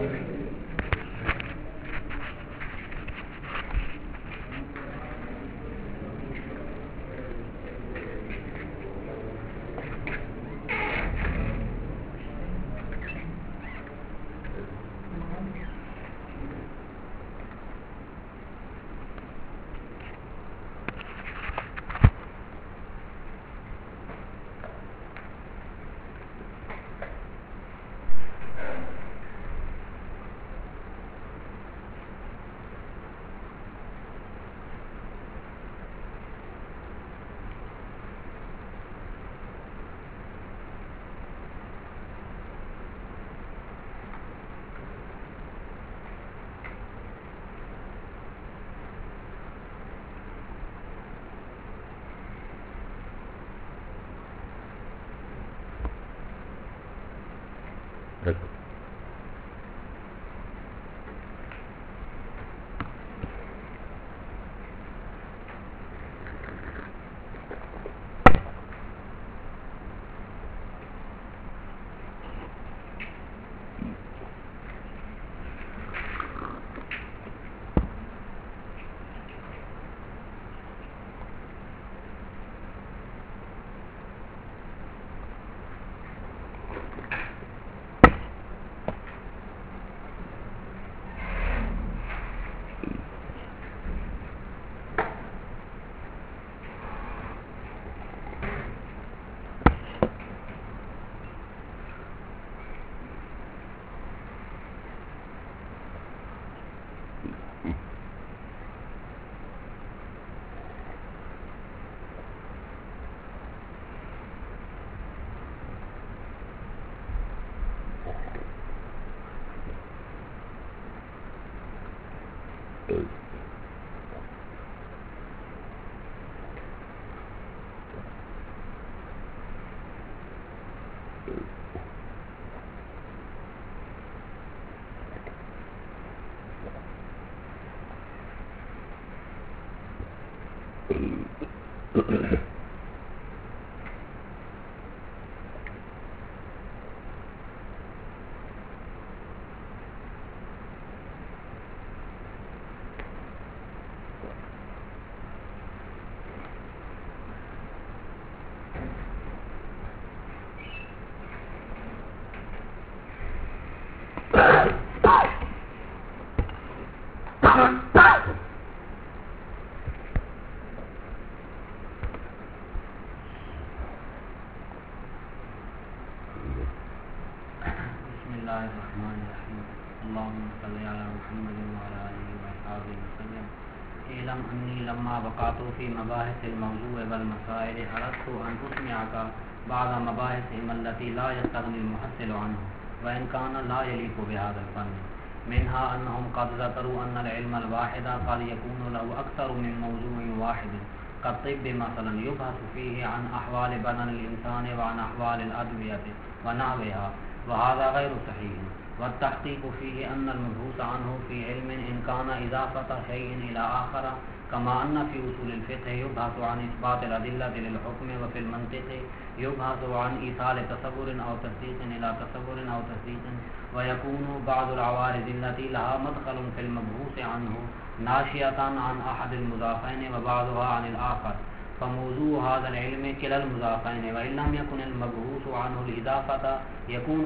في مباحث الموضوع والمسائل أردت أن أسمعك بعض مباحثهم التي لا يستغني المحصل عنه وإن كان لا يليق بهذا الفن. منها أنهم قد ذكروا أن العلم الواحد قد يكون له أكثر من موضوع واحد كالطب مثلا يبحث فيه عن أحوال بدن الإنسان وعن أحوال الأدوية ونحوها، وهذا غير صحيح. والتحقيق فيه أن المبحوث عنه في علم إن كان إضافة شيء إلى آخر، كما أن في أصول الفقه يبحث عن إثبات الأدلة للحكم، وفي المنطق يبحث عن إيصال تصور أو تصديق إلى تصور أو تصديق، ويكون بعض العوارض التي لها مدخل في المبحوث عنه ناشئة عن أحد المضافين وبعضها عن الآخر، فموضوع هذا العلم كلا المضافين، وإن لم يكن المبحوث عنه الإضافة يكون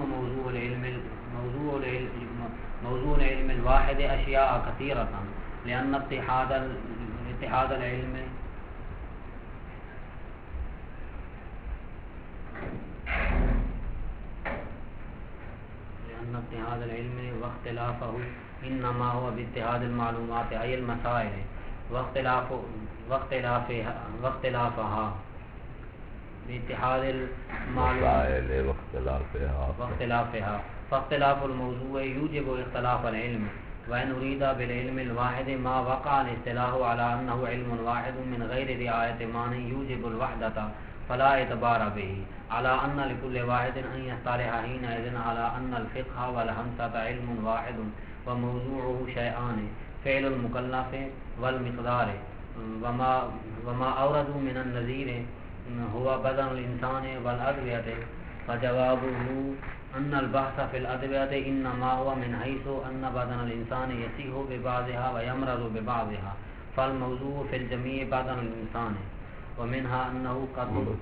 موضوع العلم الواحد أشياء كثيرة، لأن اتحاد العلم واختلافه إنما هو باتحاد المعلومات أي المسائل واختلافها باتحاد المعلومات واختلافها، فاختلاف الموضوع يوجب اختلاف العلم. وإن أريد بالعلم الواحد ما وقع الاصطلاح على أنه علم واحد من غير رعاية مانع يوجب الوحدة فلا اعتبار به، على أن لكل واحد أن يصطلح حينئذ على أن الفقه والهندسة علم واحد وموضوعه شيئان: فعل المكلف والمقدار، وما أوردوا من النظير هو بدن الإنسان والأدوية، فجوابه ان البحث فی الادویہ انما هو من حیث ان بدن الانسان یصیح ببعضها ویمرض ببعضها فالموضوع فی الجمیع بدن الانسان ومنها انه قد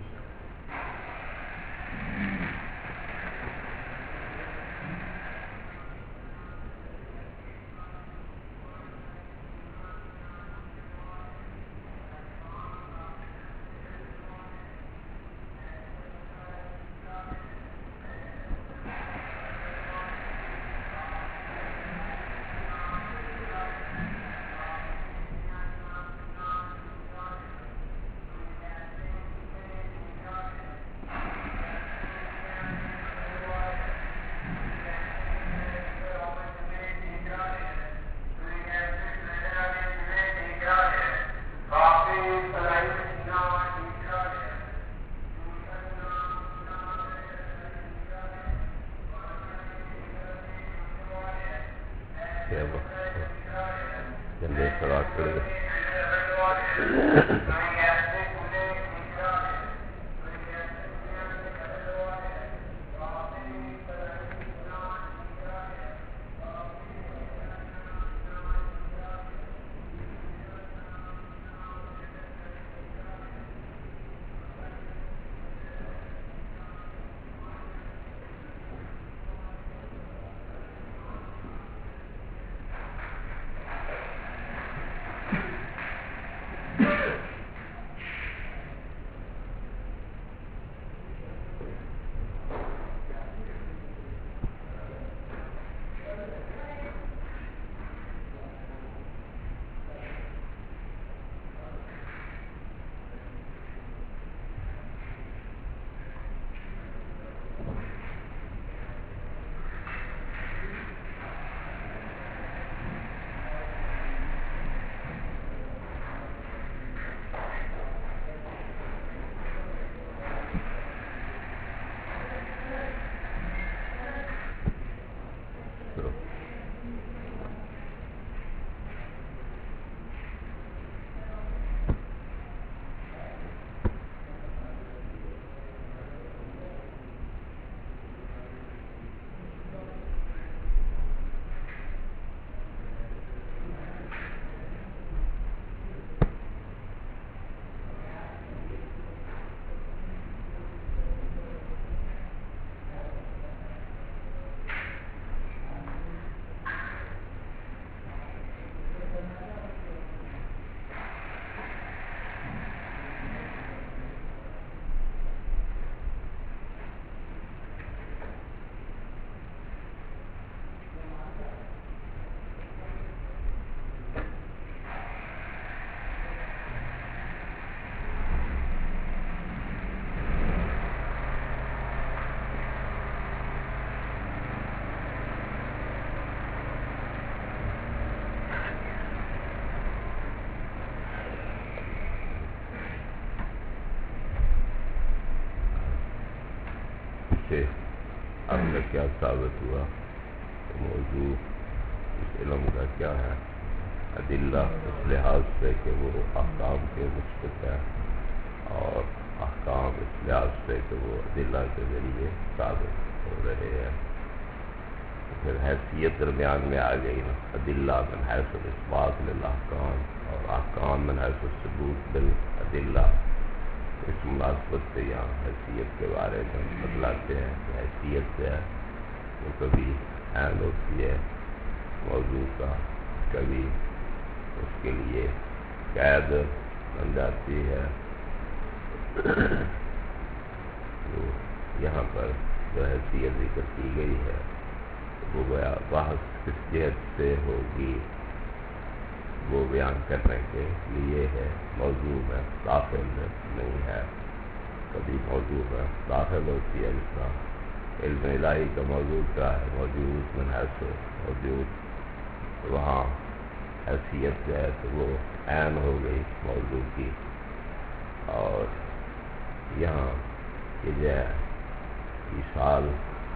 اب میں کیا ثابت ہوا کہ موضوع اس علم کا کیا ہے؟ ادلہ اس لحاظ سے کہ وہ احکام کے مثبت ہے، اور احکام اس لحاظ سے کہ وہ ادلہ کے ذریعے ثابت ہو رہے ہیں۔ پھر حیثیت درمیان میں آ گئی نا، ادلہ من حیث الاثبات للاحکام اور احکام من حیث الثبوت بالادلہ۔ اس مناسبت سے یہاں حیثیت کے بارے میں بتلاتے ہیں کہ حیثیت سے ہے وہ کبھی عین ہوتی ہے موضوع کا، کبھی اس کے لیے قید بن جاتی ہے۔ تو یہااں پر جو حیثیت ذکر کی گئی ہے وہ گویا بحث کس جہت سے ہوگی وہ بیان کرنے کے لیے ہے، موضوع میں داخل نہیں ہے۔ کبھی موضوع میں داخل ہوتی ہے، جس طرح علم الہی کا موضوع کیا ہے، موجود من حیث موجود، وہاں حیثیت جو ہے تو وہ عین ہو گئی موضوع کی، اور یہاں یہ جو ہے ایصال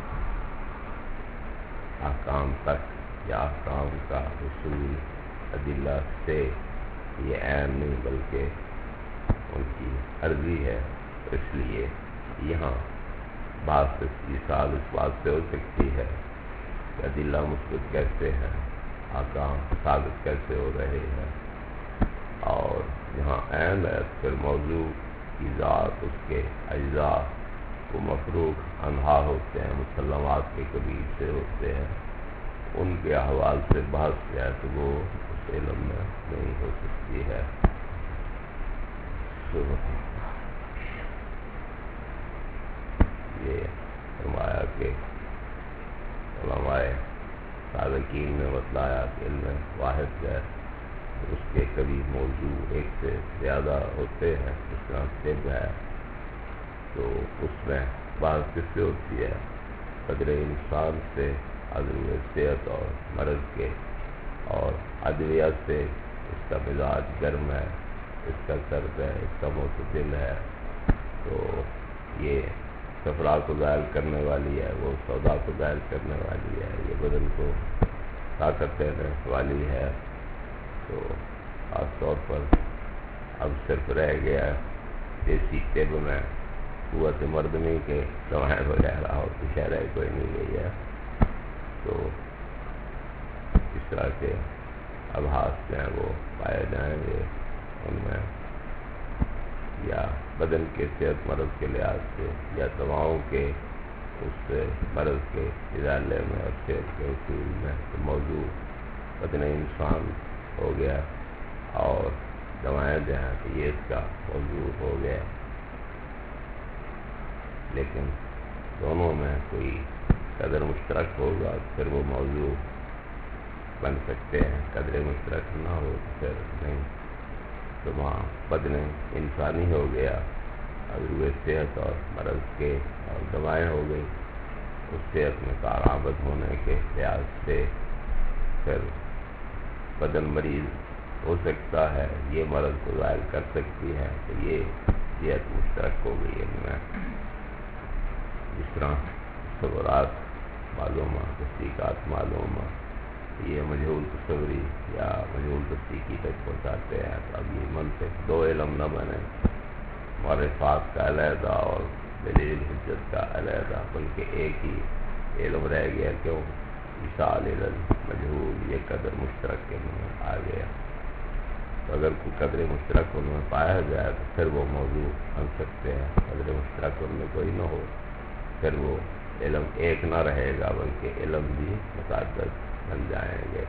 احکام تک یا احکام کا حصول ادلہ سے یہ عین نہیں بلکہ ان کی عرضی ہے، اس لیے یہاں بات مثال اس بات سے ہو سکتی ہے کہ ادلہ مثبت کیسے ہیں، احکام ثابت کیسے ہو رہے ہیں، اور جہاں عین ہے پھر موضوع کی ذات، اس کے اجزاء وہ مفروغ انہا ہوتے ہیں، مسلمات کے قبیل سے ہوتے ہیں، ان کے احوال سے بحث ہے تو وہ اس علم میں نہیں ہو سکتی ہے۔ یہ فرمایا کہ علماء سابقین نے بتلایا کہ علم واحد ہے، اس کے کبھی موضوع ایک سے زیادہ ہوتے ہیں، جس طرح طب ہے تو اس میں بحث کس سے ہوتی ہے؟ قدر انسان سے، عدم صحت اور مرض کے، اور ادویہ سے اس کا مزاج گرم ہے، اس کا سرد ہے، اس کا معتدل ہے، تو یہ صفرا کو ظاہر کرنے والی ہے، وہ سودا کو ظاہر کرنے والی ہے، یہ بدن کو طاقت دینے والی ہے۔ تو خاص طور پر اب صرف رہ گیا دیسی طب میں قوت مردمی کے دوائیں وغیرہ اور شہریں کوئی نہیں گئی ہے، تو اس طرح کے ابحاث جو ہیں وہ پائے جائیں گے ان میں، یا بدن کے صحت مرض کے لحاظ سے، یا دواؤں کے اس مرض کے ازالے میں اور صحت کے اصول میں، تو موضوع بدن انسان ہو گیا، اور دوائیں جو ہیں تو یہ اس کا موضوع ہو گیا، لیکن دونوں میں کوئی قدر مشترک ہوگا پھر وہ موضوع بن سکتے ہیں، قدر مشترک نہ ہو پھر نہیں۔ تو وہاں بدن انسانی ہو گیا، اب صحت اور مرض کے، اور دوائیں ہو گئی اس صحت میں کارآمد ہونے کے لحاظ سے، پھر بدن مریض ہو سکتا ہے، یہ مرض کو ظاہر کر سکتی ہے، تو یہ صحت مشترک ہو گئی ان میں۔ جس طرح تصورات معلومہ، تصدیقات معلومہ، یہ مجہول تصوری یا مجہول تصدیقی تک پہنچاتے ہیں، تو اب یہ منطق دو علم نہ بنے، معرفات کا علیحدہ اور دلیل حجت کا علیحدہ، بلکہ ایک ہی علم رہ گیا، کیوں؟ مثال مجہول، یہ قدر مشترک کے میں آ گیا۔ تو اگر کوئی قدر مشترک ان میں پایا جائے تو پھر وہ موضوع بن سکتے ہیں، قدر مشترک ان میں کوئی نہ ہو پھر وہ علم ایک نہ رہے گا، بلکہ علم بھی متعدد بن جائیں گے۔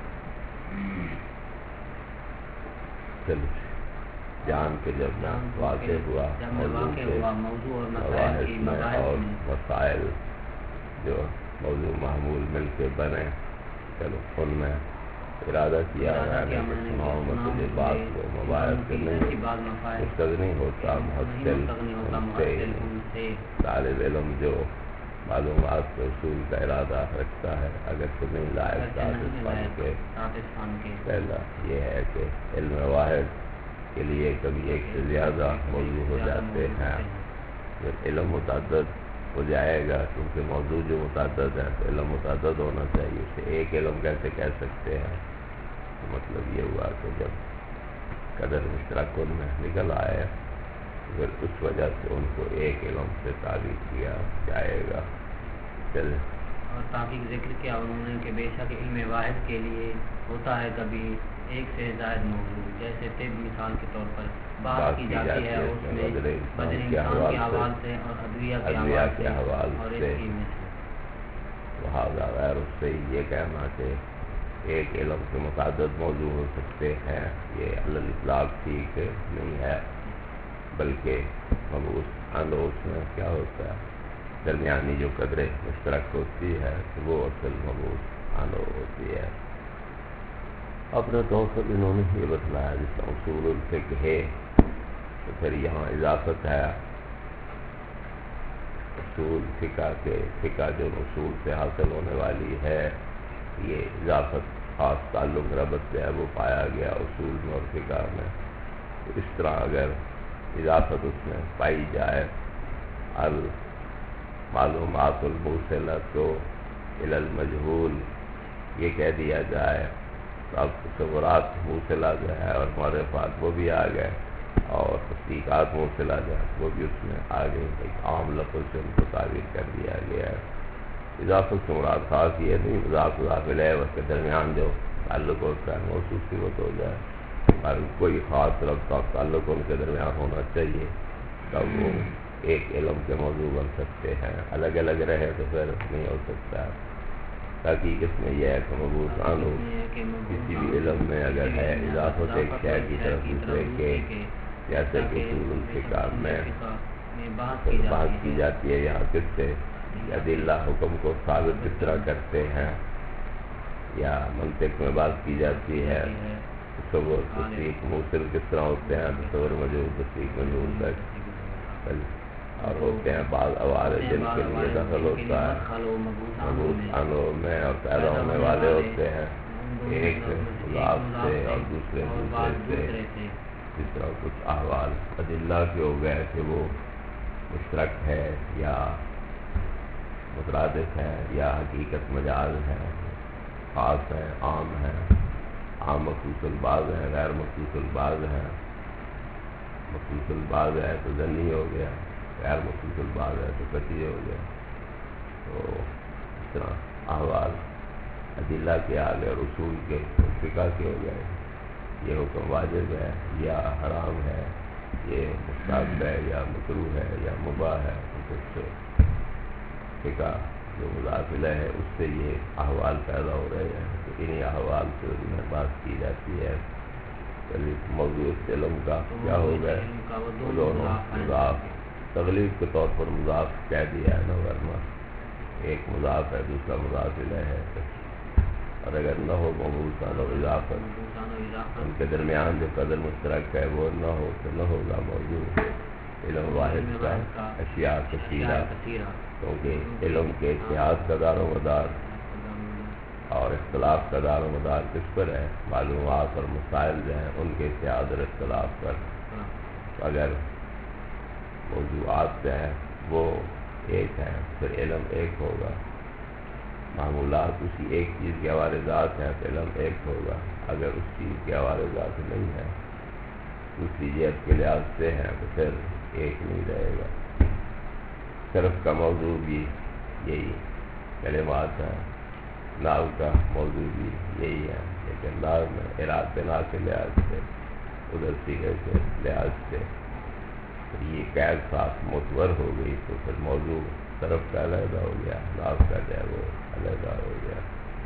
چلو جان کے جب واضح ہوا موضوع اور مباحث میں اور مسائل جو موضوع معمول مل کے بنے، چلو ان میں ارادہ کیا مجھے بات کو مباحث سے نہیں مستغنی ہوتا، محصل سے طالب علم جو معلومات کے اصول کا ارادہ رکھتا ہے، اگر تو نہیں لائق پاکستان کے، پہلا یہ ہے کہ علم واحد کے لیے کبھی ایک سے زیادہ موضوع ہو جاتے ہیں، جب علم متعدد ہو جائے گا، کیونکہ موضوع جو متعدد ہے تو علم متعدد ہونا چاہیے، اسے ایک علم کیسے کہہ سکتے ہیں؟ تو مطلب یہ ہوا کہ جب قدر مشترک ان میں نکل آئے پھر اس وجہ سے ان کو ایک علم سے تعبیر کیا جائے گا۔ چلے اور تحقیق ذکر کیا انہوں نے کہ بے شک علم واحد کے لیے ہوتا ہے کبھی ایک سے زائد موضوع، جیسے طب مثال کے طور پر بات کی جاتی ہے اس میں بدن انسان کے حوال سے اور ادویہ کے حوال سے اور اس کی مثل۔ لہٰذا غیر اس سے یہ کہنا کہ ایک علم سے متعدد موضوع ہو سکتے ہیں، یہ علی الاطلاق ٹھیک نہیں ہے، بلکہ مبعوث اندوس میں کیا ہوتا ہے، درمیانی جو قدر مشترک ہوتی ہے تو وہ اصل مبعوث اندو ہوتی ہے۔ اپنے طور پر انہوں نے یہ بتلایا جس کا اصول الفقہ ہے، تو پھر یہاں اضافت ہے اصول فقہ کے، فقہ جو اصول سے حاصل ہونے والی ہے، یہ اضافت خاص تعلق ربط جو ہے وہ پایا گیا اصول میں اور فقہ میں۔ تو اس طرح اگر اضافت اس میں پائی جائے، المعلومات الموصلۃ الی المجہول یہ کہہ دیا جائے، تو اب تصورات موصلہ جو ہے اور معرفات وہ بھی آ گئے، اور تصدیقات منصل آ جائیں وہ بھی اس میں آگے ایک عام لفظ سے ان کو تعبیر کر دیا گیا ہے۔ اضافت سے مراد خاص یہ نہیں اضافت اضافت ہے اس کے درمیان جو تعلق ہوتا ہے موصوف صفت ہو جائے اور کوئی خاص ربط کا تعلق ان کے درمیان ہونا چاہیے تب وہ ایک علم کے موضوع بن سکتے ہیں، الگ الگ رہے تو پھر نہیں ہو سکتا۔ تاکہ اس میں یہ ہے کہ مبعوث عنہ کسی بھی علم میں اگر ہے اضافت ایک شے کی طرف دوسرے کے، جیسے کہ اصول الفقہ میں بات کی جاتی ہے یہاں کس سے ادلہ حکم کو ثابت کس طرح کرتے ہیں، یا منطق میں بات کی جاتی ہے تصور تصدیق موصل کس طرح ہوتے ہیں، تصور موجود تصدیق موجود ہے، اور ہوتے ہیں بعض عوارض جن کے لیے دخل ہوتا ہے مبعوث عنہ میں اور پیدا ہونے والے ہوتے ہیں ایک مضاف سے اور دوسرے سے، جس طرح کچھ احوال ادلہ کے ہو گئے کہ وہ مشترک ہے یا مترادف ہے یا حقیقت مجاز ہے، خاص ہے عام ہے، عام مخصوص البعض ہے، غیر مخصوص البعض ہے، مخصوص البعض ہے تو ظنی ہو گیا، غیر مخصوص البعض ہے تو قطعی ہو گیا۔ تو اس طرح احوال ادلہ کے آگے اور اصول کے فقہ کے ہو گئے، یہ حکم واجب ہے یا حرام ہے، یہ مستحب ہے یا مکروہ ہے یا مباح ہے، کچھ فقہ جو مضاف الیہ ہے اس سے یہ احوال پیدا ہو رہے ہیں، تو انہی احوال سے میں بات کی جاتی ہے۔ موضوع علم کا کیا ہو گئے دونوں مضاف، تغلیب کے طور پر مضاف کہہ دیا ہے نا، ورنہ ایک مضاف ہے دوسرا مضاف الیہ ہے، اور اگر نہ ہو مبعوث عنہ اضافت ان کے درمیان جو قدر مشترک ہے وہ نہ ہو تو نہ ہوگا موضوع علم واحد کا اشیاء کثیرہ، کیونکہ علم کے اتحاد کا دار و مدار اور اختلاف کا دار و مدار کس پر ہے، معلومات اور مسائل جو ہیں ان کے اتحاد اور اختلاف پر۔ اگر موضوعات جو ہیں وہ ایک ہیں پھر علم ایک ہوگا، معمولات اسی ایک چیز کے حوالے ذات ہیں تو علم ایک ہوگا، اگر اس چیز کے حوالے ذات نہیں ہے دوسری جہت کے لحاظ سے ہیں تو پھر ایک نہیں رہے گا۔ صرف کا موضوع بھی یہی کلمات ہیں، ناو کا موضوع بھی یہی ہے، لیکن ناو میں اعراب بنا کے لحاظ سے ادھر سیغے کے لحاظ سے یہ قید صاف معتبر ہو گئی تو پھر موضوع طرف کا علیحدہ ہو گیا، ناو کا جو ہے وہ علیحدہ ہو گیا۔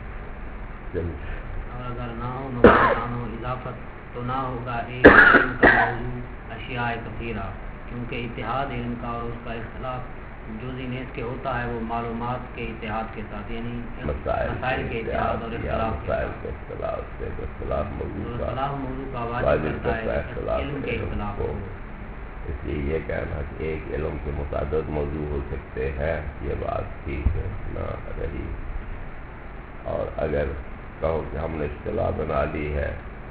اور اگر نہ ہو مبعوث اضافت تو نہ ہوگا ایک علم کا موضوع اشیاء کثیرہ، کیونکہ اتحاد علم کا اور اس کا اختلاف جزئی نیز کے ہوتا ہے وہ معلومات کے اتحاد کے ساتھ، یعنی مسائل کے اتحاد اور اختلاف سے اختلاف موضوع کا واجب کرتا ہے علم کے اختلاف کو۔ اس لیے یہ کہنا کہ ایک علم کے متعدد موضوع ہو سکتے ہیں یہ بات ٹھیک نہ رہی، اور اگر کہو کہ ہم نے اصطلاح بنا لی ہے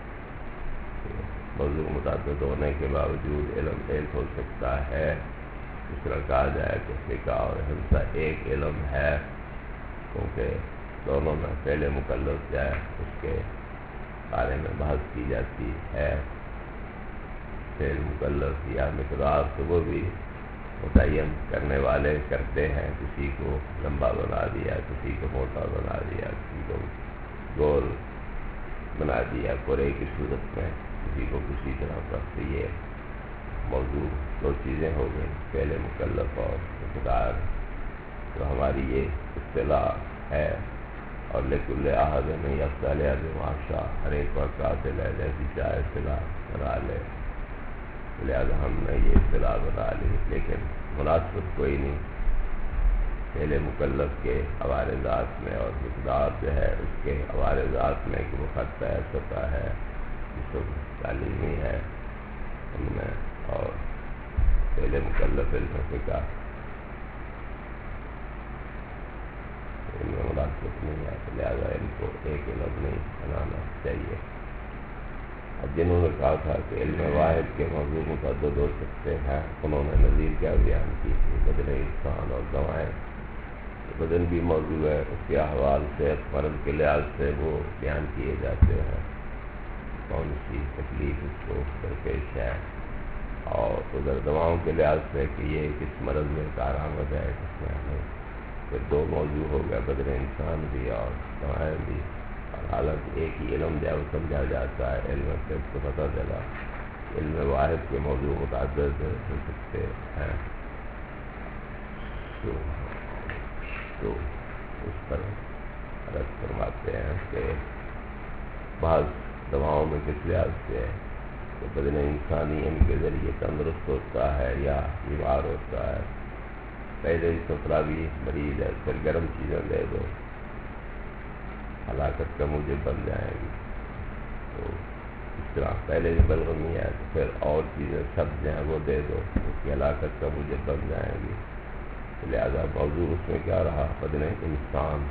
موضوع متعدد ہونے کے باوجود علم ایک ہو سکتا ہے، اس طرح کہا جائے کہ فقہ اور حنفیہ ایک علم ہے، کیونکہ دونوں میں پہلے مکلف جائے اس کے بارے میں بحث کی جاتی ہے، فعل مکلف یا مقدار تو وہ بھی متعین کرنے والے کرتے ہیں، کسی کو لمبا بنا دیا، کسی کو موٹا بنا دیا، کسی کو گول بنا دیا پورے کی صورت میں، کسی کو کسی طرح کا۔ یہ موضوع دو چیزیں ہو گئی، پہلے مکلف اور مقدار، تو ہماری یہ اصطلاح ہے، اور لکل احد میں افضل معاشا، ہر ایک وقت حاصل ہے جیسی چاہے اصطلاح بنا لے، لہذا ہم نے یہ اصطلاح بنا لی، لیکن مناسبت کوئی نہیں پہلے مکلف کے حوالے ذات میں، اور مقدار جو ہے اس کے حوالے ذات میں کہ وہ خط ہے سطح ہے جسم تعلیمی ہے ان میں، اور پہلے مکلف علم فقہ ان میں مناسبت نہیں ہے، لہذا ان کو ایک علم نہیں بنانا چاہیے۔ اب جنہوں نے کہا تھا کہ علم واحد کے موضوع متعدد ہو سکتے ہیں، انہوں نے نظیر کیا بیان کی بدن انسان اور دوائیں، بدن بھی موضوع ہے، اس کے احوال صحت مرض کے لحاظ سے وہ بیان کیے جاتے ہیں، کون سی تکلیف اس کو درپیش ہے، اور ادھر دواؤں کے لحاظ سے کہ یہ کس مرض میں کارآمد ہے کس میں نہیں. پھر دو موضوع ہو گیا، بدن انسان بھی اور دوائیں بھی. اور حالانکہ ایک ہی علم جب سمجھا جاتا ہے، علم سے اس کو پتہ چلا علم واحد کے موضوع متعدد ہو سکتے ہیں. تو اس پر رد فرماتے ہیں کہ بعض دواؤں میں کس لحاظ سے ہے کہ بدن انسانی ان کے ذریعے تندرست ہوتا ہے یا بیمار ہوتا ہے. پہلے ہی سفراوی مریض ہے، پھر گرم چیزیں دے دو ہلاکت کا موجب بن جائیں گی. تو اس طرح پہلے ہی بلغمی ہے تو پھر اور چیزیں سبز ہیں وہ دے دو، اس کی ہلاکت کا موجب بن جائیں گی. لہذا موضوع اس میں کیا رہا؟ بدن انسان.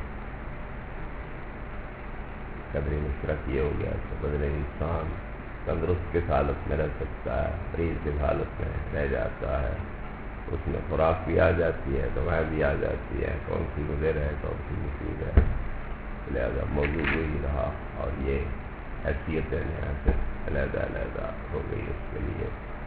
قدر مشترک یہ ہو گیا کہ بدن انسان تندرست کس حالت میں رہ سکتا ہے، مریض کس حالت میں رہ جاتا ہے. اس میں خوراک بھی آ جاتی ہے، دوائیں بھی آ جاتی ہے، کون سی مضر ہے کون سی مفید ہے. لہذا موضوع وہی رہا اور یہ حیثیتیں علیحدہ علیحدہ ہو گئی اس کے لیے.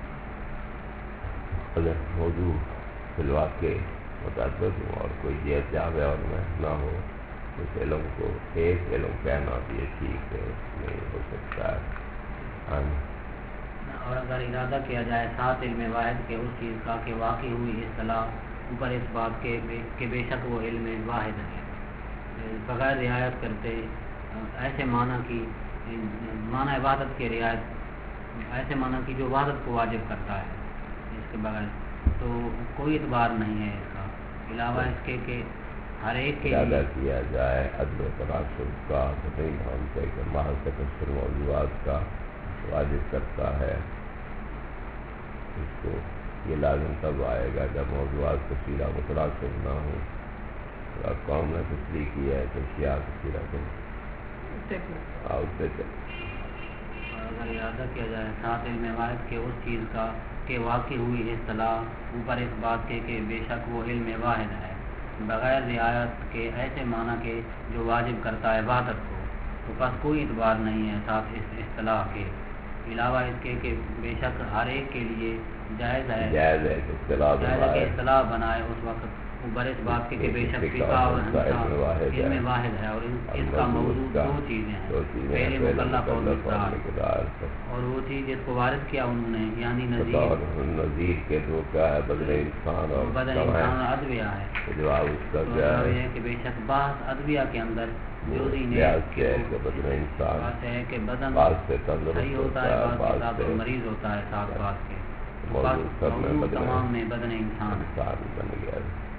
اگر موضوع فی الواقع متعدد ہو اور کوئی جہت جامع اور میں نہ ہو، اس علم کو ایک علم کہنا بھی ٹھیک نہیں ہو سکتا ہے. اور اگر ارادہ کیا جائے ساتھ علم واحد کے اس چیز کا کہ واقع ہوئی اصطلاح اوپر اس بات کے بے شک وہ علم واحد ہے، بغیر رعایت کرتے ایسے معنی کی معنی وحدت کی رعایت، ایسے معنی کی جو وحدت کو واجب کرتا ہے، اس کے بغیر تو کوئی اعتبار نہیں ہے اس کا. علاوہ اس کے کہ ہر ایک کے ارادہ کیا جائے عدل و تناسب کا تو نہیں مانتے کہ محض تکثر موضوعات کا واجب کرتا ہے. اس کو یہ لازم تب آئے گا جب موضوعات کثیرہ متناسب نہ ہوں. قوم نے تصریح کی ہے کہ اشیاء کثیرہ کو اگر ارادہ کیا جائے ساتھ علم واحد کے اس چیز کا کہ واقع ہوئی اصطلاح اوپر اس بات کے کہ بے شک وہ علم واحد ہے، بغیر رعایت کے ایسے معنی کے جو واجب کرتا ہے وحدت کو، تو پس کوئی اعتبار نہیں ہے ساتھ اس اصطلاح کے. علاوہ اس کے کہ بے شک ہر ایک کے لیے جائز ہے کہ اصطلاح بنائے اس وقت اوپر اس بات کے کہ بے شک فقہ اور حنفیہ علم واحد ہے، اور اس کا موضوع دو چیزیں ہیں، پہلے مکلف اور مقدار. اور وہ چیز جس کو وارد کیا انہوں نے یعنی نظیر کے جو کیا ہے بدن انسان اور ادویہ ہے. جواب اس کا کیا ہے کہ بے شک بحث ادویہ کے اندر بدن انسان بات ہے کہ بدن سے صحیح ہوتا ہے، بعض کے ساتھ مریض ہوتا ہے، ساتھ بات کے موضوع تمام میں بدن انسان بن گیا.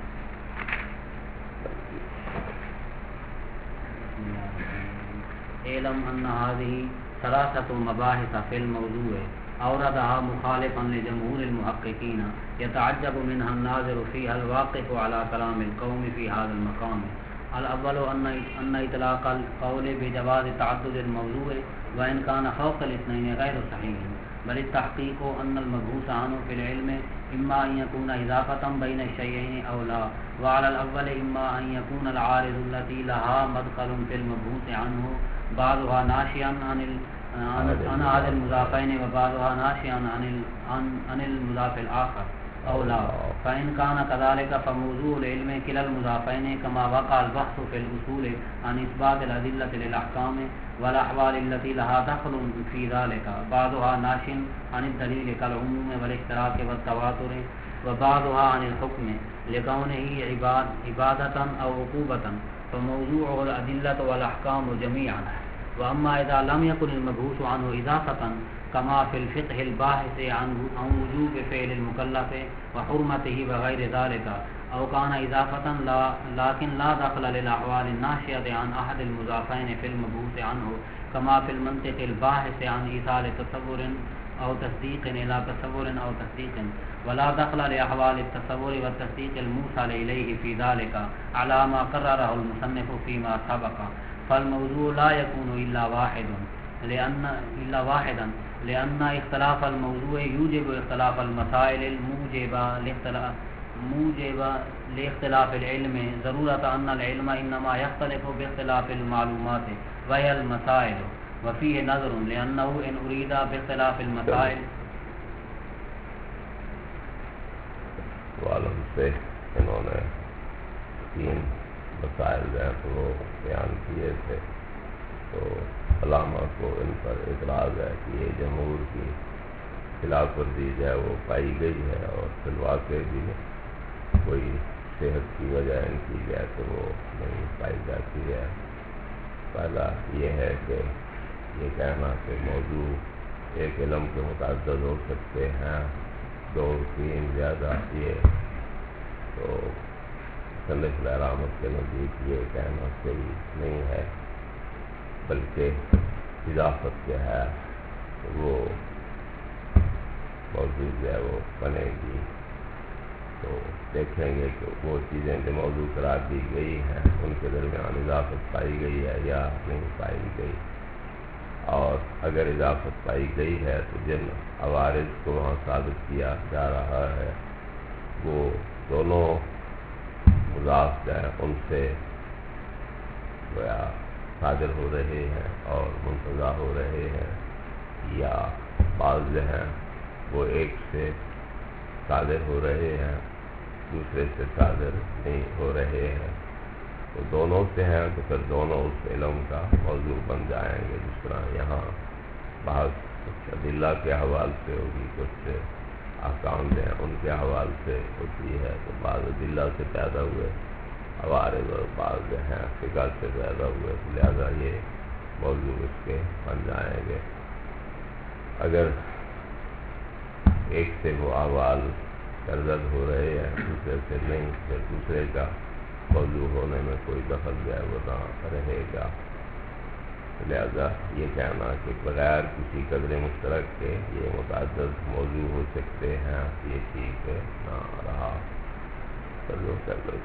علم ان هذه ثلاثه مباحث في الموضوع اوردها مخالفا لجمهور المحققين يتعجب منها الناظر فيها الواقف على كلام القوم في هذا المقام. الاول ان اطلاق القول بجواز تعدد الموضوع وان كان فوق الاثنين غير صحيح، بل التحقيق ان المبحوث عنه في العلم اما ان يكون اضافه بين الشيئين او لا. وعلى الاول اما ان يكون العارض التي لها مدخل في المبحوث عنه بعضها ناشئا عن هذا المضافين وبعضها ناشئا عن المضاف الآخر أو لا. فإن كان كذلك فموضوع العلم كلا المضافين كما وقع البحث في الأصول عن إثبات الأدلة للأحكام والأحوال التي لها دخل في ذلك، بعضها ناشئ عن الدليل كالعموم والاشتراك والتواتر، وبعضها عن الحكم لكونه عبادة أو عقوبة، فموضوعه الأدلة والأحكام جميعا. وأما إذا لم يكن المبحوث عنه إضافة كما في الفقه الباحث عن وجوب فعل المكلف وحرمته وغير ذلك، أو كان إضافة لكن لا دخل للأحوال الناشئة عن أحد المضافين في المبحوث عنه كما في المنطق الباحث عن إيصال تصور أو تصديق إلى تصور أو تصديق، ولا دخل لأحوال التصور والتصديق الموصل إليه في ذلك على ما قرره المصنف فيما سبق. فالموضوع لا يكون إلا واحدا لأن اختلاف الموضوع يوجب اختلاف المسائل الموجبة لاختلاف العلم، ضرورة أن العلم إنما يختلف باختلاف المعلومات وهي المسائل، وفيه نظر لأنه إن أريد باختلاف المسائل سے انہوں نے 3 مسائل جو ہیں تو وہ بیان کیے تھے۔ تو علامہ کو ان پر اعتراض ہے کہ یہ جمہور کی خلاف ورزی جو ہے وہ پائی گئی ہے، اور فی الواقع بھی کوئی صحت کی وجہ ان کی جو ہے تو وہ نہیں پائی جاتی ہے۔ پہلا یہ ہے کہ یہ کہنا کہ موضوع ایک علم کے متعدد ہو سکتے ہیں، 2 3 زیادہ، یہ تو مصنف علیہ رحمت کے نزدیک یہ کہنا صحیح نہیں ہے، بلکہ اضافت جو ہے وہ موضوع جو ہے وہ بنے گی۔ تو دیکھیں گے کہ وہ چیزیں جو موضوع قرار دی گئی ہیں ان کے درمیان اضافت پائی گئی ہے یا نہیں پائی گئی، اور اگر اضافت پائی گئی ہے تو جن عوارض کو وہاں ثابت کیا جا رہا ہے وہ دونوں مضاف جو ہیں ان سے گویا صادر ہو رہے ہیں اور منتزع ہو رہے ہیں، یا بعض جو ہیں وہ ایک سے صادر ہو رہے ہیں دوسرے سے صادر نہیں ہو رہے ہیں۔ تو دونوں سے ہیں تو پھر دونوں اس علم کا موضوع بن جائیں گے۔ جس طرح یہاں بحث کچھ ادلہ کے حوالے سے ہوگی، کچھ احکام جو ہیں ان کے حوالے سے ہوتی ہے، تو بعض ادلہ سے پیدا ہوئے عوارض اور بعض جو ہیں فقہ سے پیدا ہوئے، لہذا یہ موضوع اس کے بن جائیں گے۔ اگر ایک سے وہ احوال سرزد ہو رہے ہیں دوسرے سے نہیں، پھر دوسرے کا موضوع ہونے میں کوئی دخل جو ہے وہ نہ رہے گا۔ لہذا یہ کہنا کہ بغیر کسی قدر مشترک کے یہ متعدد موضوع ہو سکتے ہیں یہ ٹھیک نہ رہا۔ کر لو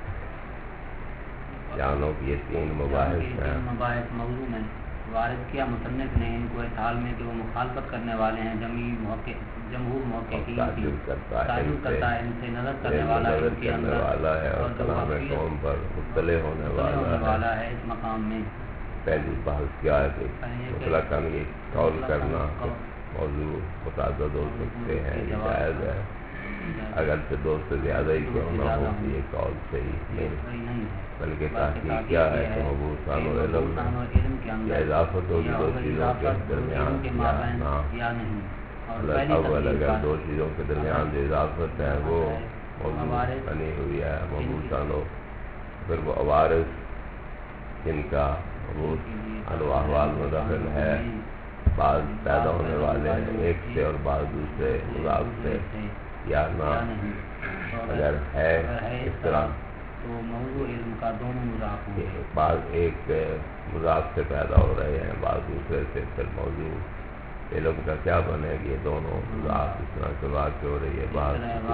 جانو کہ یہ 3 مباحث ہیں۔ مباحث موضوع میں وارد کیا مصنف نے ان کو اس حال میں کہ وہ مخالفت کرنے والے ہیں جمہور محققین کی، تعین کرتا ہے ان سے، نظر کرنے والا ہے ان کے اندر، اور کلام قوم پر مطلع ہونے والا ہے اس مقام میں۔ پہلی بحث کیا ہے کہ مطلق یہ قول کرنا موضوع متعدد ہو سکتے ہیں، یہ جائز ہے، اگرچہ 2 سے زیادہ ہی کیوں نہ ہو، یہ قول صحیح نہیں، بلکہ تحقیق کیا ہے کہ مبوسان و علم یا اضافت ہوگی 2 چیزوں کے درمیان یا نہ۔ اول اگر 2 چیزوں کے درمیان جو اضافت ہے وہ موضوع بنی ہوئی ہے مبوسان ہو، پھر وہ عوارض جن کا مبوس احوال میں داخل ہے، بعض پیدا ہونے والے ہیں ایک سے اور بعض دوسرے مضاف سے، یا نہ اگر ہے اس طرح تو موضوع علم کا دونوں مضاف ہوں گے، بعض ایک مضاف سے پیدا ہو رہے ہیں بعض دوسرے سے، پھر موضوع علم کا کیا بنے گی؟ دونوں مضاف اس طرح سے واقع ہو رہی ہے۔ بعض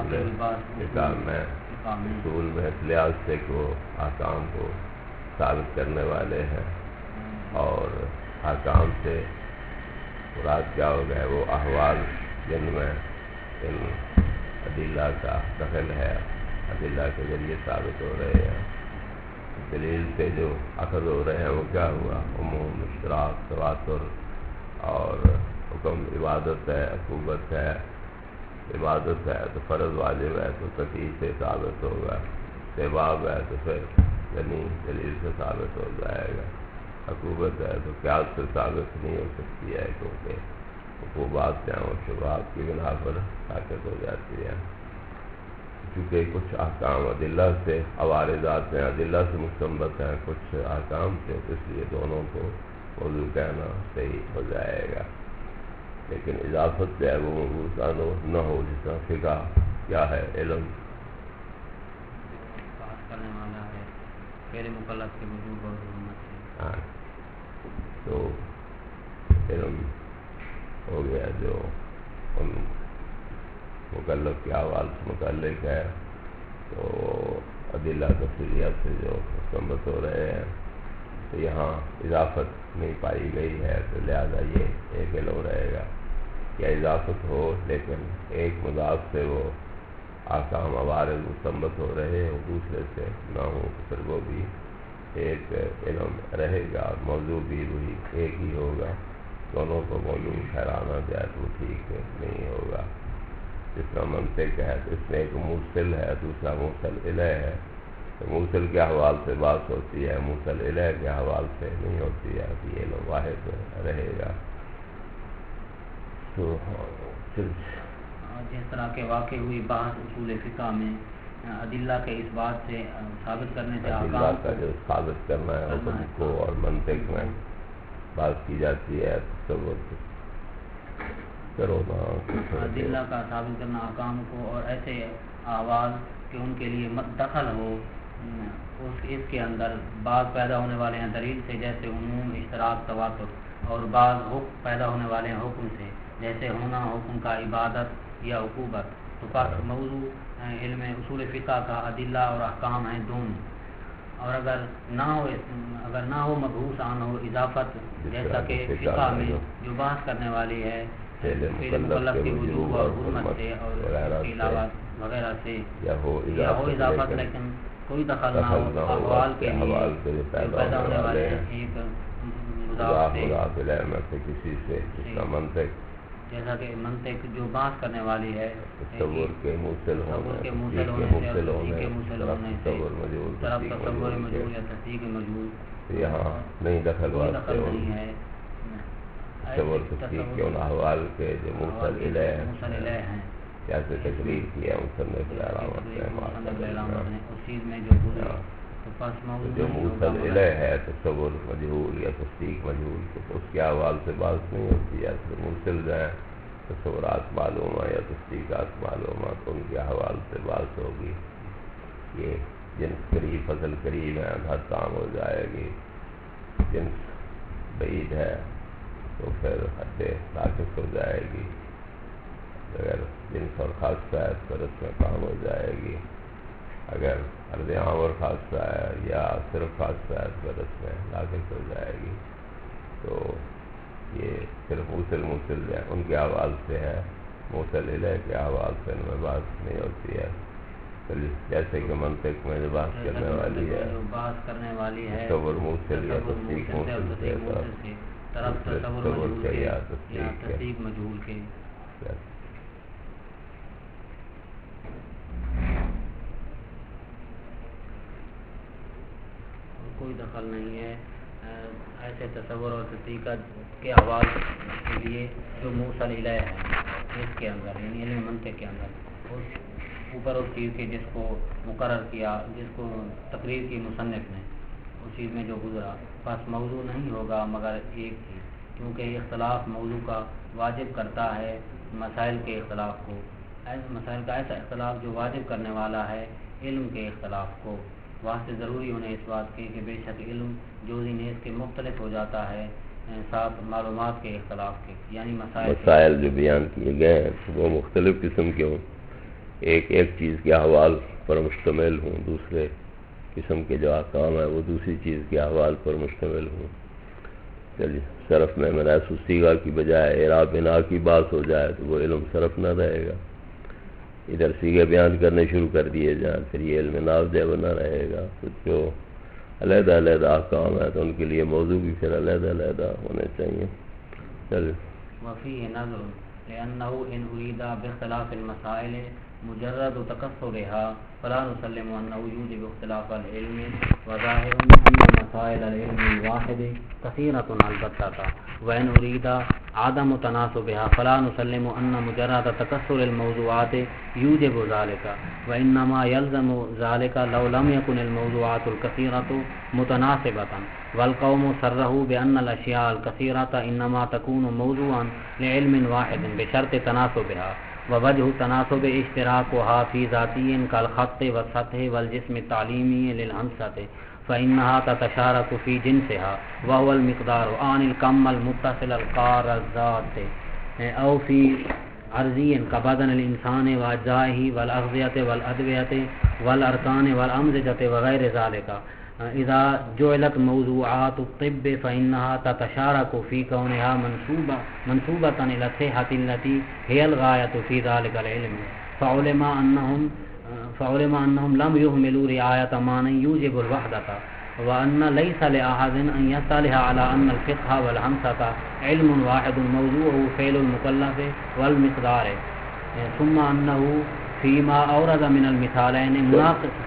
اصول میں اس لحاظ سے کہ وہ احکام کو ثابت کرنے والے ہیں، اور احکام سے مراد کیا ہو گئے وہ احوال جن میں ان ادلہ کا دخل ہے، ادلہ کے ذریعے ثابت ہو رہے ہیں۔ دلیل سے جو اخذ ہو رہے ہیں وہ کیا ہوا؟ عموم، اشتراک، تواتر، اور حکم عبادت ہے، عقوبت ہے۔ عبادت ہے تو فرض واجب ہے تو قطعی سے ثابت ہوگا، استحباب ہے تو پھر دلیل سے ثابت ہو جائے گا، عقوبت ہے تو قیاس سے ثابت نہیں ہو سکتی ہے کیونکہ عقوبات جو ہیں وہ شبہات کی بنا پر ثابت ہو جاتی ہے۔ چونکہ کچھ احکام ادلہ سے عوارضات ہیں، ادلہ سے مستنبط ہیں، کچھ احکام سے، اس لیے دونوں کو موضوع کہنا صحیح ہو جائے گا۔ لیکن اضافت جو ہے وہ مبوسان نہ ہو، جس طرح فقہ کیا ہے؟ علم بات کرنے والا ہے، غیر مکلف کے وجوب اور ضرورت ہے۔ ہاں، تو علم ہو گیا جو ان مکلف کے حوالے سے متعلق ہے، تو ادلہ تفصیلیات سے جو مستنبط ہو رہے ہیں، تو یہاں اضافت نہیں پائی گئی ہے تو لہذا یہ ایک علم رہے گا۔ یا اضافت ہو لیکن ایک مضاف سے وہ احکام عوارض مستنبط ہو رہے ہو، دوسرے سے نہ ہو، تو پھر وہ بھی ایک علم رہے گا، اور موضوع بھی وہی ایک ہی ہوگا۔ دونوں کو موضوع ٹھہرانا جائے تو ٹھیک نہیں ہوگا۔ جس کا منطق ہے، تو اس میں ایک موصل ہے، دوسرا موصل الیہ ہے۔ تو موصل کے حوال سے بات ہوتی ہے، موصل الیہ کے حوال سے نہیں ہوتی ہے، کہ یہ لوگ واحد رہے گا۔ تو جس طرح کے واقع ہوئی بحث اصول فقہ میں ادلہ کے اس بات سے ثابت کرنے سے ادلہ کا جو ثابت کرنا ہے حکم کو، اور منطق میں بات کی جاتی ہے تصور کرو نا، ادلہ کا ثابت کرنا احکام کو، اور ایسے احوال کہ ان کے لیے دخل ہو اس کے اندر بعض پیدا ہونے والے ہیں دلیل سے، جیسے عموم، اشتراک، تواتر، اور بعض حکم پیدا ہونے والے ہیں حکم سے، جیسے ہونا حکم کا عبادت یا عقوبت۔ تو پس موضوع علم اصول فقہ کا ادلہ اور احکام ہیں دونوں، اور اگر نہ ہو مبحوث عن ہو اضافت، جیسا کہ فقہ میں جو بحث کرنے والی ہے مکلف کے وجوب اور حرمت سے اور اس کے علاوہ وغیرہ سے، یا ہو اضافت لیکن کوئی دخل نہ ہو احوال کے لیے پیدا ہونے والے ایک مضاف سے کسی سے، جس کا منطق جیسا کہ منطق جو بحث کرنے والی ہے تصور کے موصل ہونے سے، طرف تصور مجہول یا تصدیق مجہول، یہاں نہیں دخل واسطے نہیں ہے تصور تصدیق کے ان احوال کے جو موصل الیہ ہیں، جیسے تقریر کیا مصنف علامت نے اس چیز میں جو گزرا، جو موصل الیہ ہے تصور مجہول یا تصدیق مجہول، تو اس کے احوال سے بات نہیں ہوتی ہے۔ تو موصل جو ہے تصورات معلوم ہے یا تصدیقات معلوم ہے، تو ان کے احوال سے بات ہوگی۔ یہ جنس قریب فصل قریب ہے، حد کام ہو جائے گی، جنس بعید ہے تو پھر حد ناقص ہو جائے گی، اگر جنس اور خاصہ ہے تو اس میں کام ہو جائے گی، اگر عرض عام اور خاصہ ہے یا صرف خاصہ ہے تو اس میں ناقص ہو جائے گی۔ تو یہ صرف موصل ہے، ان کے احوال سے ہے، موصل الیہ کے احوال سے ان میں بات نہیں ہوتی ہے۔ جیسے کہ منطق میں جو بات کرنے والی ہے تصور موصل یا تصدیق موصل سے، طرف تصور کے یا تصدیق مجہول کے، کوئی دخل نہیں ہے ایسے تصور اور تصدیق کے حوال کے لیے جو موصل الیہ ہے اس کے اندر، یعنی علم منطق کے اندر، اس اوپر اس چیز کے جس کو مقرر کیا، جس کو تقریر کی مصنف نے، اس چیز میں جو گزرا، پس موضوع نہیں ہوگا مگر ایک ہی، کیونکہ اختلاف موضوع کا واجب کرتا ہے مسائل کے اختلاف کو، مسائل کا ایسا اختلاف جو واجب کرنے والا ہے علم کے اختلاف کو۔ واسطے ضروری ہونے اس بات کے کہ بے شک علم جوزی نیز کے مختلف ہو جاتا ہے ساتھ معلومات کے اختلاف کے، یعنی مسائل جو بیان کیے گئے ہیں وہ مختلف قسم کے ہوں، ایک چیز کے احوال پر مشتمل ہوں، دوسرے قسم کے جو احکام ہیں وہ دوسری چیز کے احوال پر مشتمل ہوں۔ چلیے صرف میں مناسب صیغہ کی بجائے اعراب بنا کی بات ہو جائے تو وہ علم صرف نہ رہے گا، ادھر صیغے بیان کرنے شروع کر دیے جائیں پھر یہ علم ناف جو نہ رہے گا۔ کچھ جو علیحدہ احکام ہے تو ان کے لیے موضوع بھی پھر علیحدہ ہونے چاہیے۔ چلیے وفیہ نظر لأنه إن أريد باختلاف المسائل مجرد تكثرها فلا نسلم أنه يوجب اختلاف العلم، وظاهر أن مسائل العلم الواحد كثيرة البتة، وإن أريد عدم تناسبها فلا نسلم أن مجرد تكثر الموضوعات يوجب ذلك، وإنما يلزم ذلك لو لم يكن الموضوعات الكثيرة متناسبة، والقوم صرحوا بأن الأشياء الكثيرة إنما تكون موضوعا لعلم واحد بشرط تناسبها، ووجه تناسب اشتراكها في ذاتي كالخط والسطح والجسم التعليمي للأمثلة، فإنها تتشارك في جنسها وهو المقدار عن الكم المتصل القار الذات، أو في عرضي كبدن الإنسان وأجزائه والأغذية والأدوية والأركان والأمزجة وغير ذلك. إذا جعلت موضوعات الطب فإنها تتشارك في كونها منسوبة إلى الصحة التي هي الغاية في ذلك العلم، فعلم أنهم لم يهملوا رعاية معنى يوجب الوحدة، وأن ليس لأحد أن يصطلح على أن الفقه والهندسة علم واحد موضوعه فعل المكلف والمقدار، ثم انه فيما اورد من المثالين مناقض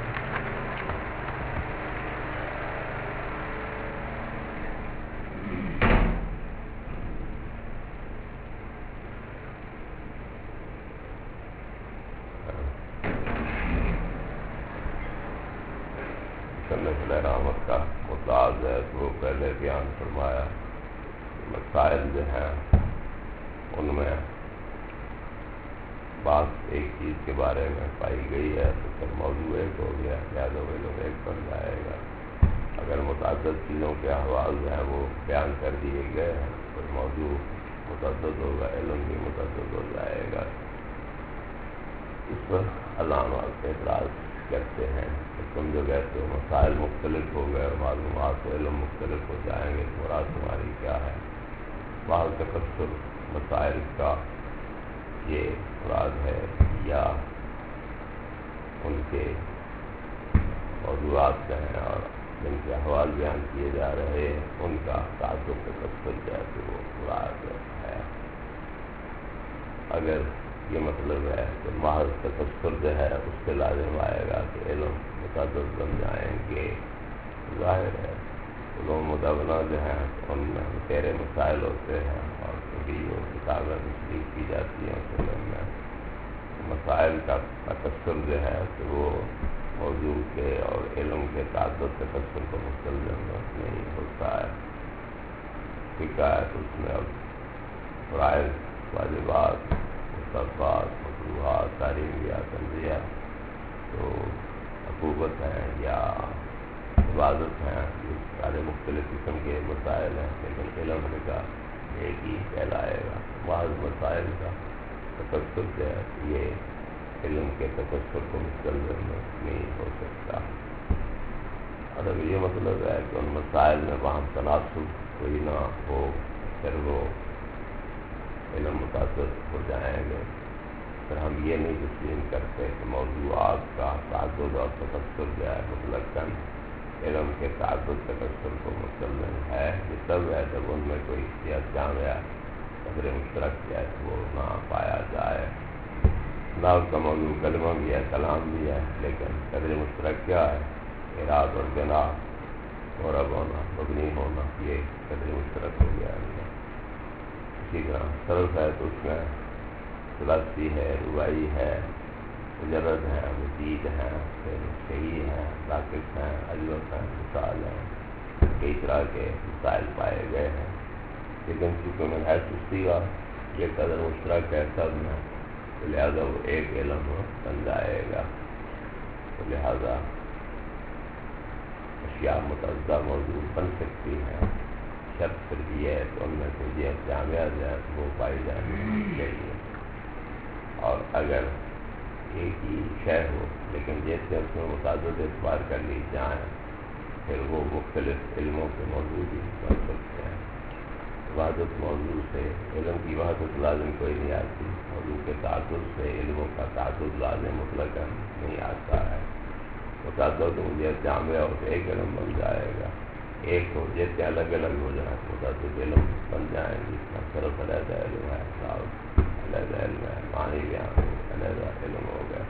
رحمت کا متعارض ہے تو پہلے بیان فرمایا مسائل جو ہیں ان میں بات ایک چیز کے بارے میں پائی گئی ہے تو پھر موضوع ایک ہو گیا، لہٰذا وہ لوگ ایک بن جائے گا۔ اگر متعدد چیزوں کے احوال جو ہیں وہ بیان کر دیے گئے ہیں تو موضوع متعدد ہوگا، علم بھی متعدد ہو جائے گا۔ اس پر علامہ اعتراض کرتے ہیں کہ تم جو کہتے ہو مسائل مختلف ہو گئے اور معلومات و علم مختلف ہو جائیں گے، مراد تمہاری کیا ہے؟ بعض تکثر مسائل کا یہ مراد ہے یا ان کے موضوعات کا ہے اور جن کے احوال بیان کیے جا رہے ہیں ان کا تعدد تکثر جو ہے تو وہ مراد ہے۔ اگر یہ مطلب ہے کہ محض تکثر جو ہے اس سے لازم آئے گا کہ علم متعدد بن جائیں گے، ظاہر ہے علوم متعددہ جو ہیں ان میں تیرے مسائل ہوتے ہیں اور کبھی وہ کتابیں تشریح کی جاتی ہیں اس علم میں مسائل کا تکثر جو ہے تو وہ موضوع کے اور علم کے تعدد تکثر کو مستلزم نہیں ہوتا ہے۔ فقہ ہے تو اس میں اب فرائض، واجبات، مستحبات، مکروہات، تحریمیات، تنزیہ تو عقوبت ہیں یا عبادت ہیں، یہ سارے مختلف قسم کے مسائل ہیں، لیکن علم کا ایک ہی کہلائے گا۔ بعض مسائل کا تکثر جو ہے یہ علم کے تکثر کو مستلزم نہیں ہو سکتا۔ اور اگر یہ مطلب ہے کہ ان مسائل میں وہاں تناسب کوئی نہ ہو پھر وہ علم متعدد ہو جائیں گے، پھر ہم یہ نہیں تسلیم کرتے کہ موضوعات کا تعدد اور تکثر جو ہے مطلقاً علم کے تعدد تکثر کو مستلزم ہے۔ یہ تب ہے جب ان میں کوئی صحت جامعہ قدر مشترک جو ہے وہ نہ پایا جائے۔ ناو کا موضوع کلمہ بھی ہے، کلام بھی ہے، لیکن قدر مشترک کیا ہے؟ اراد اور بنا، معرب ہونا، مبنی ہونا، یہ قدر مشترک ہو گیا ہے۔ اسی طرح صرف ہے تو اس میں ثلاثی ہے، رباعی ہے، مجرد ہے، مزید ہیں، پھر صحیح ہیں، ناقص ہیں، اجوت ہیں، مثال ہیں، کئی طرح کے مسائل پائے گئے ہیں۔ لیکن چونکہ میں ہے سستی کا یہ قدر مشترک ہے سب میں، تو لہٰذا وہ ایک علم بن جائے گا۔ تو لہٰذا اشیاء متعددہ موضوع بن سکتی ہیں، شرط صرف یہ ہے تو ان میں سے یہ جامعہ جو ہے وہ پائی جانی چاہیے۔ اور اگر ایک ہی شے ہو لیکن جیسے اس میں متعدد اعتبار کر لی جائیں پھر وہ مختلف علموں کے موضوع بھی بن سکتے ہیں۔ وحدت موضوع سے علم کی وحدت لازم کوئی نہیں آتی، موضوع کے تعدد سے علموں کا تعدد لازم مطلقاً نہیں آتا ہے۔ متعدد مجھے جامعہ ہو تو ایک علم بن جائے گا، ایک ہو جیسے الگ الگ ہو جائیں متعدد علم بن جائیں گے۔ صرف علیحدہ علم ہے، صاحب علیحدہ علم ہے، معنی بیان علیحدہ علم ہو گیا۔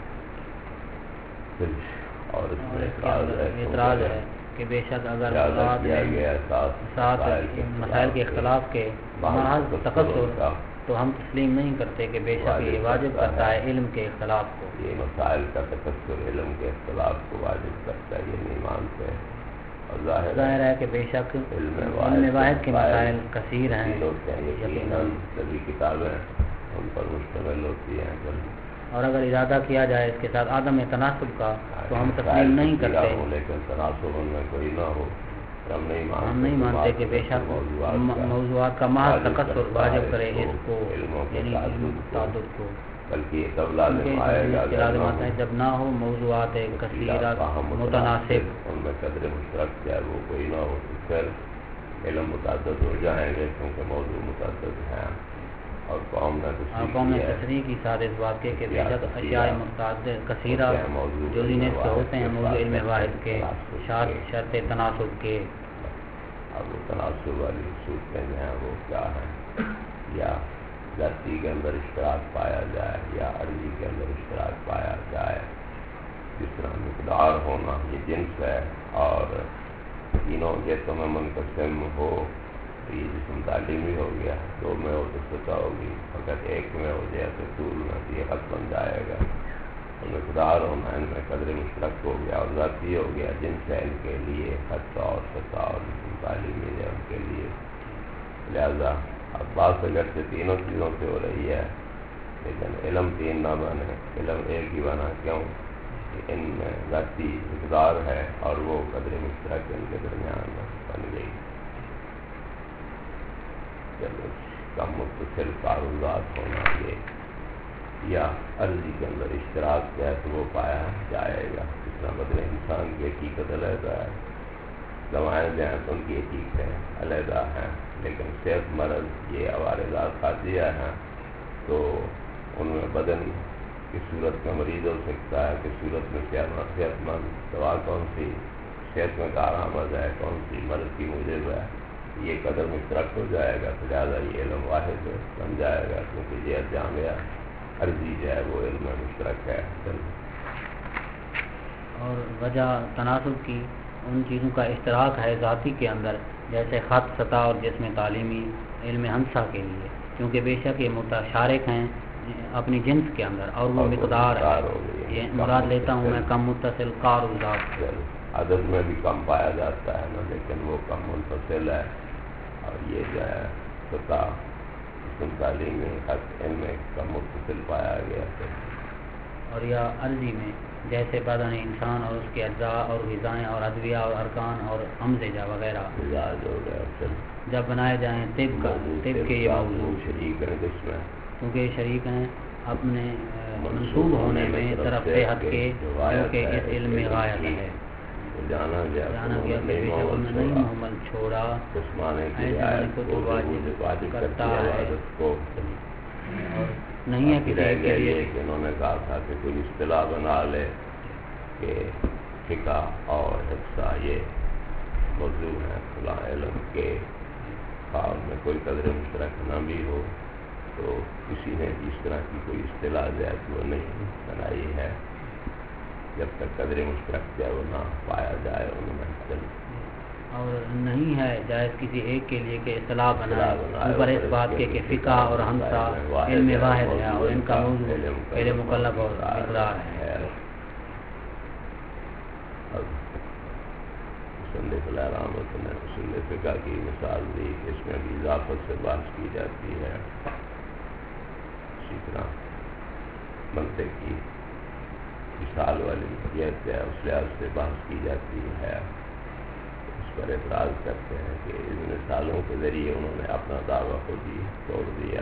اور اس میں اعتراض ہے کہ بے شک اگر ساتھ مسائل کے اختلاف کے محض تکثر تو ہم تسلیم نہیں کرتے کہ بے شک یہ واجب کرتا ہے علم کے اختلاف کو۔ یہ مسائل کا تکثر علم کے اختلاف کو واجب کرتا ہے، یہ نہیں مانتے۔ اور ظاہر ہے کہ بے شک علم واحد کے مسائل کثیر ہیں، یقیناً سبھی کتابیں ان پر مشتمل ہوتی ہیں۔ اور اگر ارادہ کیا جائے اس کے ساتھ عدم تناسب کا تو ہم تسلیم نہیں کرتے، لیکن تناسب ان میں کوئی نہ ہو ہم نہیں مانتے کہ بے شک موضوعات کا محض تکثر واجب کرے اس کو، یعنی تعدد کو، بلکہ یہ تب لازم آئے گا جب نہ ہو موضوعات کثیرہ متناسب، ان میں قدر مشترک کیا وہ کوئی نہ ہو تو پھر علم متعدد ہو جائیں گے کیونکہ موضوع متعدد ہیں۔ اور قوم نے تصریح کی ساتھ اس بات کے کہ بے شک اشیاء متعدد کثیرہ جو زینت سے ہوتے ہیں موضوع علم واحد کے شرط تناسب کے۔ اب وہ تناسب والی صورتیں جو ہیں وہ کیا ہیں؟ یا ذاتی کے اندر اشتراک پایا جائے یا عرضی کے اندر اشتراک پایا جائے. جس طرح مقدار ہونا یہ جنس ہے اور تینوں جیسوں میں منقسم ہو تو یہ جسم تعلیمی ہو گیا، دو میں ہو تو سطح ہوگی، فقط ایک میں ہو جائے تو طول میں تو یہ خط بن جائے گا. اور مقدار ہونا ان میں قدر مشترک ہو گیا اور ذاتی ہو گیا، جنس ہے ان کے لیے خط اور سطح اور جسم تعلیمی ہے ان کے لیے. لہذا اب بات اگرچہ تینوں چیزوں سے ہو رہی ہے لیکن علم تین نہ بنے، علم ایک ہی بنا. کیوں کہ ان میں ذاتی مقدار ہے اور وہ قدر مشترک ان کے درمیان بن گئی. چلو کم متصل تعارضات ہونا یہ یا عرضی کے اندر اشتراک ہے تو وہ پایا جائے گا. جس طرح بدن انسان کی حقیقت علیحدہ ہے، دوائیں جو ہیں تو ان کی حقیقت علیحدہ ہیں، لیکن صحت مرض یہ عوارضات خارجیہ ہیں تو ان میں بدن کی صورت میں مریض ہو سکتا ہے کہ صورت میں صحت مند دوا کون سی صحت میں کارآمد ہے، کون سی مرض کی موجب ہے، یہ قدر مشترک ہو جائے گا. تو لہٰذا یہ علم واحد بن جائے گا کیونکہ یہ جامعہ عرضی جو ہے وہ علم مشترک ہے. اور وجہ تناسب کی ان چیزوں کا اشتراک ہے ذاتی کے اندر، جیسے خط، سطح اور جسم تعلیمی علم ہنسا کے لیے، کیونکہ بے شک یہ متشارک ہیں اپنی جنس کے اندر اور وہ مقدار ہے. یہ مراد لیتا ہوں میں کم متصل قار ذات. عدد میں بھی کم پایا جاتا ہے نا، لیکن وہ کم منفصل ہے. اور یہ جو ہے سطح جسم تعلیمی خط ان میں کم متصل پایا گیا ہے. اور یہ عرضی میں جیسے بدن انسان اور اس کے اجزاء اور غذائیں اور ادویہ اور ارکان اور امزجہ وغیرہ جب بنائے جائیں طب کے یہ موضوع شریک ہے جس میں کیونکہ یہ شریک ہیں اپنے منسوب ہونے میں طرف سے ہٹ کے، کیونکہ اس علم میں غایت ہے. جانا گیا کہ بے شک انہوں نے نہیں محمل چھوڑا ایسے کو تو واجب کرتا ہے. اور نہیں ہے کسی کے لیے کہ انہوں نے کہا تھا کہ کوئی اصطلاح بنا لے کہ فقہ اور حفظہ یہ موضوع ہے فلاں علم کے خواہ میں کوئی قدر مشترک نہ بھی ہو، تو کسی نے اس طرح کی کوئی اصطلاح جائز وہ نہیں بنائی ہے جب تک قدر مشترک جو وہ نہ پایا جائے ان میں. اور نہیں ہے جائز کسی ایک کے لیے کہ اصطلاح بنائے اوپر اس بات کے کہ فقہ اور ہنسا علم واحد ہے اور ان کا موضوع علم مکلف اور مقدار ہے. مصنف علیہ رحمۃ نے اصول فقہ کی مثال دی، اس میں بھی اضافت سے بات کی جاتی ہے. اسی طرح منطق کی مثال والی یہ اس لحاظ سے بات کی جاتی ہے. اس پر اعتراض کرتے ہیں کہ ان مثالوں کے ذریعے انہوں نے اپنا دعویٰ خود ہی توڑ دیا،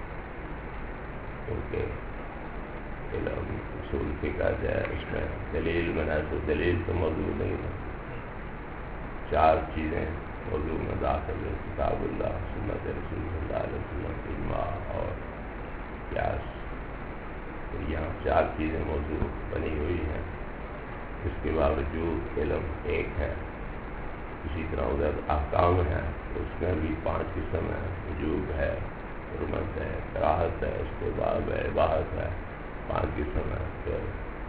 کیونکہ علم اصول فقہ جو ہے اس میں دلیل میں نہ تو دلیل تو موجود نہیں ہے. چار چیزیں موضوع میں داخل ہے: کتاب اللہ، سنت رسول اللہ علیہ وسلم، اجماع اور قیاس. تو یہاں چار چیزیں موضوع بنی ہوئی ہیں، اس کے باوجود علم ایک ہے. اسی طرح ادھر احکام ہیں، اس میں بھی 5 قسم ہیں: وجوب ہے، حرمت ہے، کراہت ہے، استحباب ہے، اباحت ہے. 5 قسم ہیں. پھر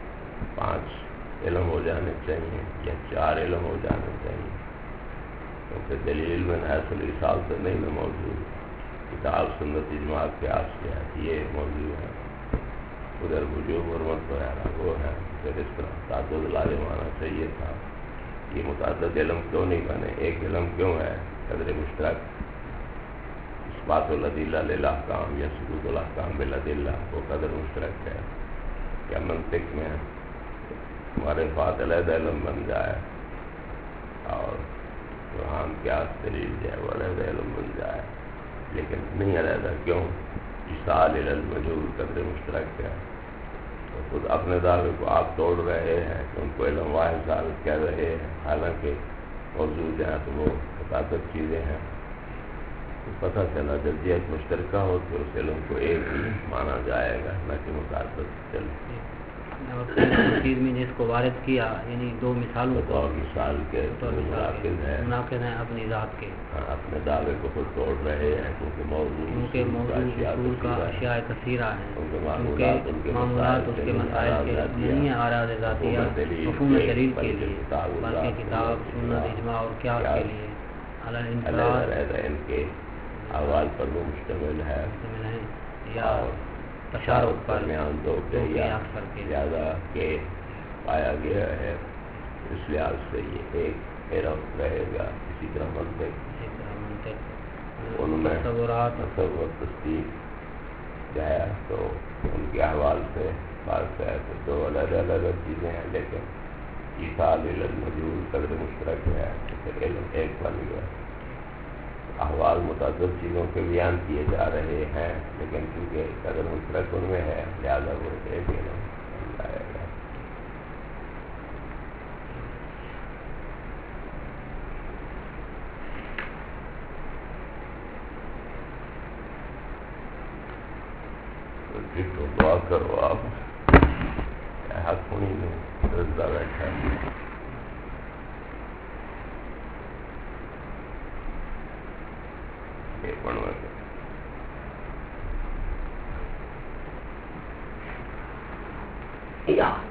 5 علم ہو جانے چاہیے یا 4 علم ہو جانے چاہیے، کیونکہ دلیل میں حیث الوصال تو نہیں نا موجود. کتاب، سنت، اجماع، قیاس کیا ہے یہ موضوع ہے. ادھر وجوب، حرمت وغیرہ وہ ہے. پھر اس طرح تعدد لازم آنا چاہیے تھا. یہ متعدد علم کیوں نہیں بنے؟ ایک علم کیوں ہے؟ قدر مشترک. اثبات الادلہ للاحکام یا ثبوت الاحکام بالادلہ وہ قدر مشترک ہے. یا منطق میں ہمارے فات علیحدہ علم بن جائے اور قرآن قیاس دلیل جو ہے وہ علیحدہ علم بن جائے، لیکن نہیں علیحدہ. کیوں؟ اصال المجہول قدر مشترک ہے. تو خود اپنے دعوے کو آپ توڑ رہے ہیں کہ ان کو علم واحد ثابت کہہ رہے ہیں، حالانکہ موضوع جو ہے تو وہ متعدد چیزیں ہیں. تو پتہ چلا جب جہت مشترکہ ہو تو اس علم کو ایک ہی مانا جائے گا، نہ کہ متعدد. چلے اور چیز میں جس کو وارد کیا یعنی دو مثالوں کو مثال کے مناقض ہیں اپنی ذات کے، اپنے دعوے کو خود توڑ رہے ہیں کیونکہ موضوع اصول کا اشیاء کثیرہ ہیں، کیونکہ معمولات اس کے مسائل کے نہیں ہیں اعراض ذاتیہ مفہوم دلیل کے لیے، بلکہ کتاب سنت اجماع اور قیاس کے لیے ان کے احوال پر وہ مشتمل ہے یا تشارک پر زیادہ کہ پایا گیا ہے، اس لحاظ سے یہ ایک حیرت رہے گا۔ اسی طرح منطق ان میں تصور تصدیق جو ہے تو ان کے احوال سے بات ہے تو دو الگ الگ چیزیں ہیں، لیکن ایصال المجہول قدر مشترک ہے تو پھر علم ایک بن گیا۔ احوال متعدد چیزوں کے بیان کیے جا رہے ہیں، لیکن چونکہ قدر مشترک ان میں ہے لہٰذا وہ ایک علم بن جائے گا۔ تو دعا کرو آپ حق ہونی نہیں رضا بیٹھا بنوا